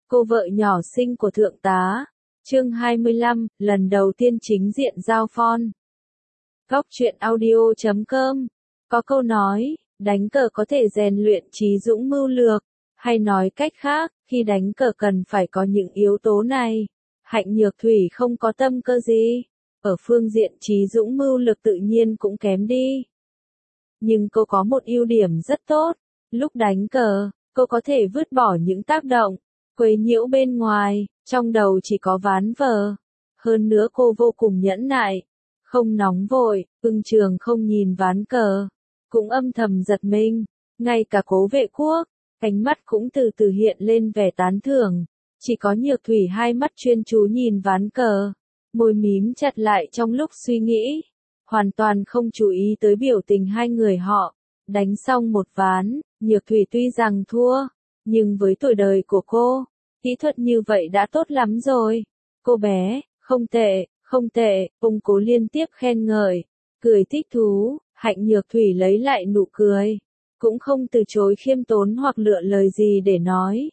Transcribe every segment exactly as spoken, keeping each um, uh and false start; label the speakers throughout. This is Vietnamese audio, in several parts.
Speaker 1: Cô vợ nhỏ xinh của thượng tá. Chương hai mươi lăm, lần đầu tiên chính diện giao phone. Góc truyện audio chấm com. Có câu nói, đánh cờ có thể rèn luyện trí dũng mưu lược, hay nói cách khác, khi đánh cờ cần phải có những yếu tố này. Hạnh Nhược Thủy không có tâm cơ gì, ở phương diện trí dũng mưu lược tự nhiên cũng kém đi. Nhưng cô có một ưu điểm rất tốt, lúc đánh cờ, cô có thể vứt bỏ những tác động quấy nhiễu bên ngoài, trong đầu chỉ có ván vờ. Hơn nữa cô vô cùng nhẫn nại, không nóng vội. Ưng Trường không nhìn ván cờ, cũng âm thầm giật mình. Ngay cả Cố Vệ Quốc, ánh mắt cũng từ từ hiện lên vẻ tán thưởng. Chỉ có Nhược Thủy hai mắt chuyên chú nhìn ván cờ, môi mím chặt lại trong lúc suy nghĩ, hoàn toàn không chú ý tới biểu tình hai người họ. Đánh xong một ván, Nhược Thủy tuy rằng thua, nhưng với tuổi đời của cô, kỹ thuật như vậy đã tốt lắm rồi. Cô bé, không tệ, không tệ, ông Cố liên tiếp khen ngợi, cười thích thú. Hạnh Nhược Thủy lấy lại nụ cười, cũng không từ chối khiêm tốn hoặc lựa lời gì để nói.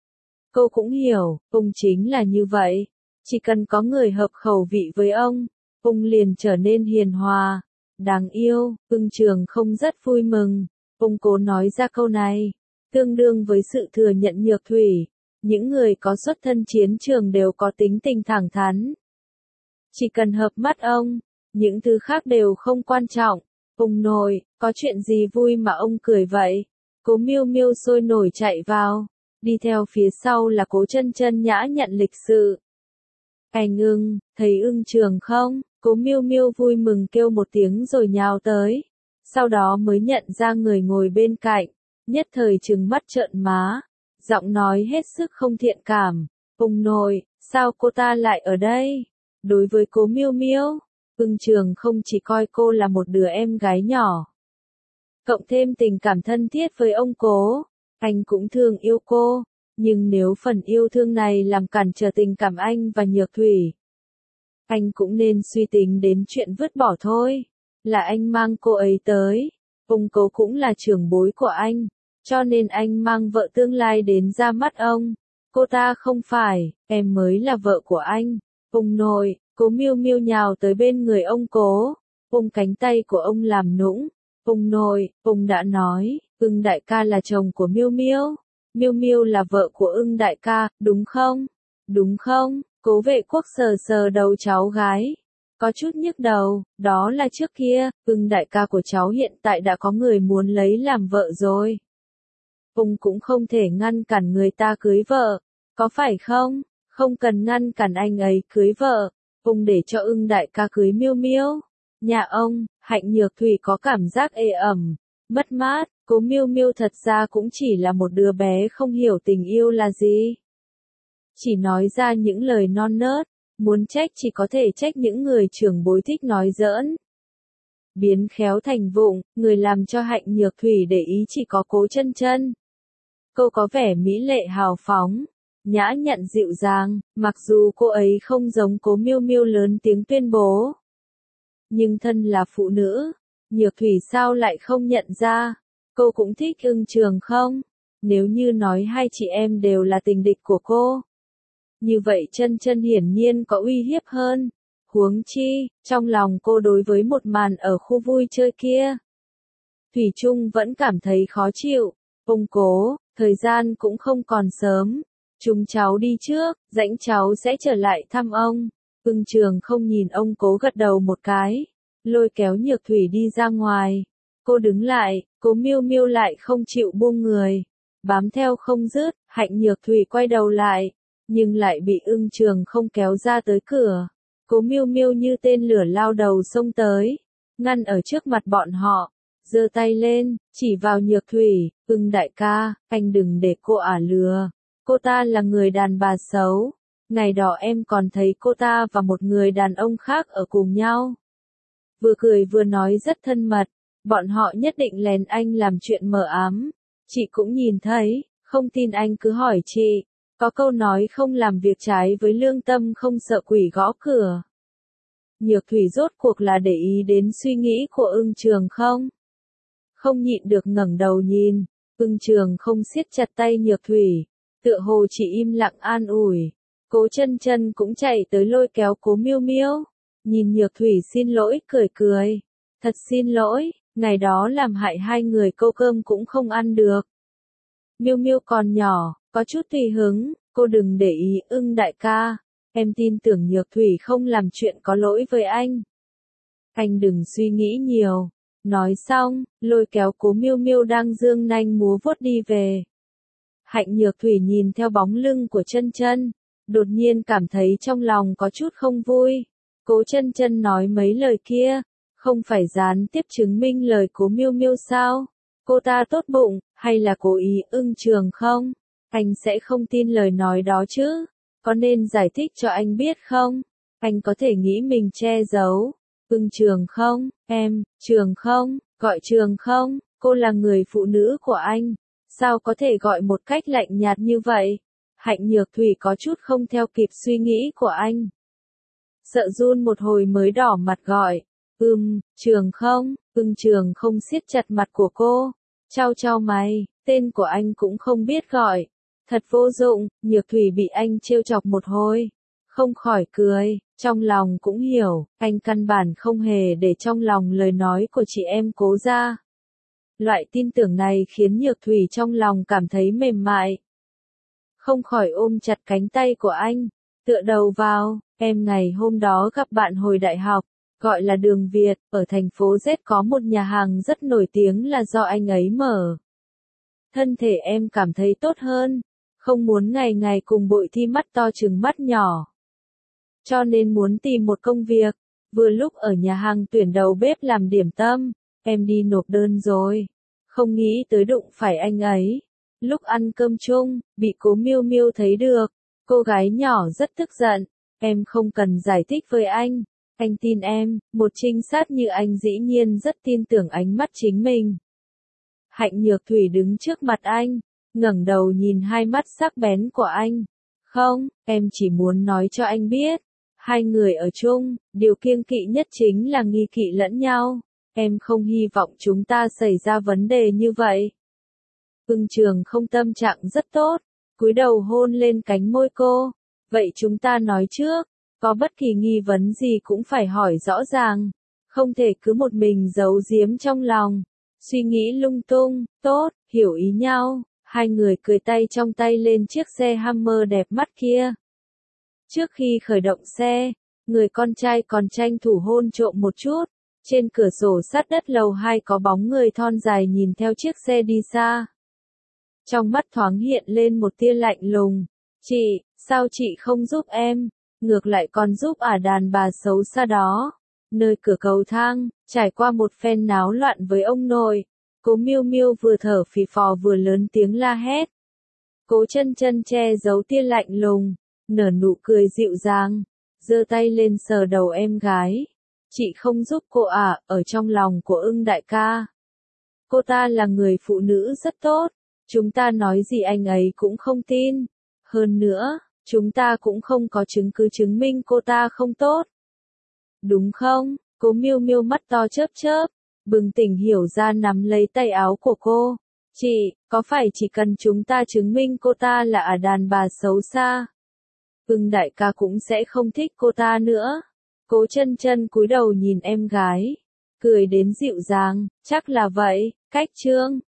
Speaker 1: Cô cũng hiểu, ông chính là như vậy, chỉ cần có người hợp khẩu vị với ông, ông liền trở nên hiền hòa, đáng yêu. Ưng Trường không rất vui mừng, ông Cố nói ra câu này, tương đương với sự thừa nhận Nhược Thủy. Những người có xuất thân chiến trường đều có tính tình thẳng thắn. Chỉ cần hợp mắt ông, những thứ khác đều không quan trọng. Ông nội, có chuyện gì vui mà ông cười vậy? Cố Miêu Miêu sôi nổi chạy vào, đi theo phía sau là Cố Chân Chân nhã nhặn lịch sự. Anh Ưng, thấy Ưng Trường không? Cố Miêu Miêu vui mừng kêu một tiếng rồi nhào tới, sau đó mới nhận ra người ngồi bên cạnh, nhất thời trừng mắt trợn má, giọng nói hết sức không thiện cảm. Ông nội, sao cô ta lại ở đây? Đối với Cố Miêu Miêu, Ưng Trường không chỉ coi cô là một đứa em gái nhỏ, cộng thêm tình cảm thân thiết với ông Cố, anh cũng thương yêu cô, nhưng nếu phần yêu thương này làm cản trở tình cảm anh và Nhược Thủy, anh cũng nên suy tính đến chuyện vứt bỏ thôi. Là anh mang cô ấy tới, ông Cố cũng là trưởng bối của anh, cho nên anh mang vợ tương lai đến ra mắt ông. Cô ta không phải, em mới là vợ của anh. Ông nội. Cố Miêu Miêu nhào tới bên người ông Cố, ôm cánh tay của ông làm nũng. Ông nội, ông đã nói, Ưng đại ca là chồng của Miêu Miêu, Miêu Miêu là vợ của Ưng đại ca, đúng không? Đúng không? Cố Vệ Quốc sờ sờ đầu cháu gái, có chút nhức đầu. Đó là trước kia, Ưng đại ca của cháu hiện tại đã có người muốn lấy làm vợ rồi. Ông cũng không thể ngăn cản người ta cưới vợ, có phải không? Không cần ngăn cản anh ấy cưới vợ. Ông để cho Ưng đại ca cưới Miêu Miêu. Nhà ông, Hạnh Nhược Thủy có cảm giác ê ẩm, mất mát. Cố Miêu Miêu thật ra cũng chỉ là một đứa bé không hiểu tình yêu là gì. Chỉ nói ra những lời non nớt, muốn trách chỉ có thể trách những người trưởng bối thích nói giỡn. Biến khéo thành vụng, người làm cho Hạnh Nhược Thủy để ý chỉ có Cố Chân Chân. Cô có vẻ mỹ lệ hào phóng, nhã nhặn dịu dàng, mặc dù cô ấy không giống Cố Miêu Miêu lớn tiếng tuyên bố. Nhưng thân là phụ nữ, Nhược Thủy sao lại không nhận ra, cô cũng thích Ưng Trường không? Nếu như nói hai chị em đều là tình địch của cô, như vậy Chân Chân hiển nhiên có uy hiếp hơn. Huống chi, trong lòng cô đối với một màn ở khu vui chơi kia, Thủy chung vẫn cảm thấy khó chịu. Ông Cố, thời gian cũng không còn sớm. Chúng cháu đi trước, rãnh cháu sẽ trở lại thăm ông. Ưng Trường không nhìn ông Cố gật đầu một cái, lôi kéo Nhược Thủy đi ra ngoài. Cô đứng lại, Cố Miêu Miêu lại không chịu buông người, bám theo không dứt. Hạnh Nhược Thủy quay đầu lại, nhưng lại bị Ưng Trường không kéo ra tới cửa. Cố Miêu Miêu như tên lửa lao đầu xông tới, ngăn ở trước mặt bọn họ, giơ tay lên, chỉ vào Nhược Thủy. Ưng đại ca, anh đừng để cô ả lừa. Cô ta là người đàn bà xấu. Ngày đó em còn thấy cô ta và một người đàn ông khác ở cùng nhau. Vừa cười vừa nói rất thân mật. Bọn họ nhất định lén anh làm chuyện mờ ám. Chị cũng nhìn thấy, không tin anh cứ hỏi chị. Có câu nói không làm việc trái với lương tâm không sợ quỷ gõ cửa. Nhược Thủy rốt cuộc là để ý đến suy nghĩ của Ưng Trường không? Không nhịn được ngẩng đầu nhìn. Ưng Trường không siết chặt tay Nhược Thủy, Tựa hồ chỉ im lặng an ủi. Cố Chân Chân cũng chạy tới lôi kéo Cố Miêu Miêu. Nhìn Nhược Thủy xin lỗi cười cười. Thật xin lỗi, ngày đó làm hại hai người câu cơm cũng không ăn được. Miêu Miêu còn nhỏ, có chút tùy hứng, cô đừng để ý Ưng đại ca. Em tin tưởng Nhược Thủy không làm chuyện có lỗi với anh. Anh đừng suy nghĩ nhiều. Nói xong, lôi kéo Cố Miêu Miêu đang dương nanh múa vuốt đi về. Hạnh Nhược Thủy nhìn theo bóng lưng của Chân Chân, đột nhiên cảm thấy trong lòng có chút không vui. Cố Chân Chân nói mấy lời kia, không phải gián tiếp chứng minh lời Cố Miêu Miêu sao? Cô ta tốt bụng, hay là cố ý ưng trường không? Anh sẽ không tin lời nói đó chứ? Có nên giải thích cho anh biết không? Anh có thể nghĩ mình che giấu. Ưng trường không? Em, trường không? Gọi trường không? Cô là người phụ nữ của anh. Sao có thể gọi một cách lạnh nhạt như vậy? Hạnh Nhược Thủy có chút không theo kịp suy nghĩ của anh. Sợ run một hồi mới đỏ mặt gọi. Ừm, trường không? Ưng trường không siết chặt mặt của cô. Chau chau mày, tên của anh cũng không biết gọi. Thật vô dụng, Nhược Thủy bị anh trêu chọc một hồi. Không khỏi cười, trong lòng cũng hiểu, anh căn bản không hề để trong lòng lời nói của chị em Cố ra. Loại tin tưởng này khiến Nhược Thủy trong lòng cảm thấy mềm mại. Không khỏi ôm chặt cánh tay của anh, tựa đầu vào. Em ngày hôm đó gặp bạn hồi đại học, gọi là Đường Việt, ở thành phố Z có một nhà hàng rất nổi tiếng là do anh ấy mở. Thân thể em cảm thấy tốt hơn, không muốn ngày ngày cùng bội thi mắt to trừng mắt nhỏ. Cho nên muốn tìm một công việc, vừa lúc ở nhà hàng tuyển đầu bếp làm điểm tâm, em đi nộp đơn rồi. Không nghĩ tới đụng phải anh ấy. Lúc ăn cơm chung, bị Cố Miêu Miêu thấy được, cô gái nhỏ rất tức giận. Em không cần giải thích với anh. Anh tin em, một trinh sát như anh dĩ nhiên rất tin tưởng ánh mắt chính mình. Hạnh Nhược Thủy đứng trước mặt anh, ngẩng đầu nhìn hai mắt sắc bén của anh. Không, em chỉ muốn nói cho anh biết. Hai người ở chung, điều kiêng kỵ nhất chính là nghi kỵ lẫn nhau. Em không hy vọng chúng ta xảy ra vấn đề như vậy. Ưng trường không tâm trạng rất tốt, cúi đầu hôn lên cánh môi cô. Vậy chúng ta nói trước, có bất kỳ nghi vấn gì cũng phải hỏi rõ ràng. Không thể cứ một mình giấu giếm trong lòng. Suy nghĩ lung tung, tốt, hiểu ý nhau. Hai người cười tay trong tay lên chiếc xe Hummer đẹp mắt kia. Trước khi khởi động xe, người con trai còn tranh thủ hôn trộm một chút. Trên cửa sổ sát đất lầu hai có bóng người thon dài nhìn theo chiếc xe đi xa. Trong mắt thoáng hiện lên một tia lạnh lùng. Chị, sao chị không giúp em? Ngược lại còn giúp ả đàn bà xấu xa đó. Nơi cửa cầu thang, trải qua một phen náo loạn với ông nội. Cố Miêu Miêu vừa thở phì phò vừa lớn tiếng la hét. Cố Chân Chân che giấu tia lạnh lùng, nở nụ cười dịu dàng, giơ tay lên sờ đầu em gái. Chị không giúp cô à, ở trong lòng của Ưng đại ca. Cô ta là người phụ nữ rất tốt, chúng ta nói gì anh ấy cũng không tin. Hơn nữa, chúng ta cũng không có chứng cứ chứng minh cô ta không tốt. Đúng không? Cố Miêu Miêu mắt to chớp chớp, bừng tỉnh hiểu ra nắm lấy tay áo của cô. Chị, có phải chỉ cần chúng ta chứng minh cô ta là ả đàn bà xấu xa, Ưng đại ca cũng sẽ không thích cô ta nữa. Cố Chân Chân cúi đầu nhìn em gái, cười đến dịu dàng, chắc là vậy. Cách chương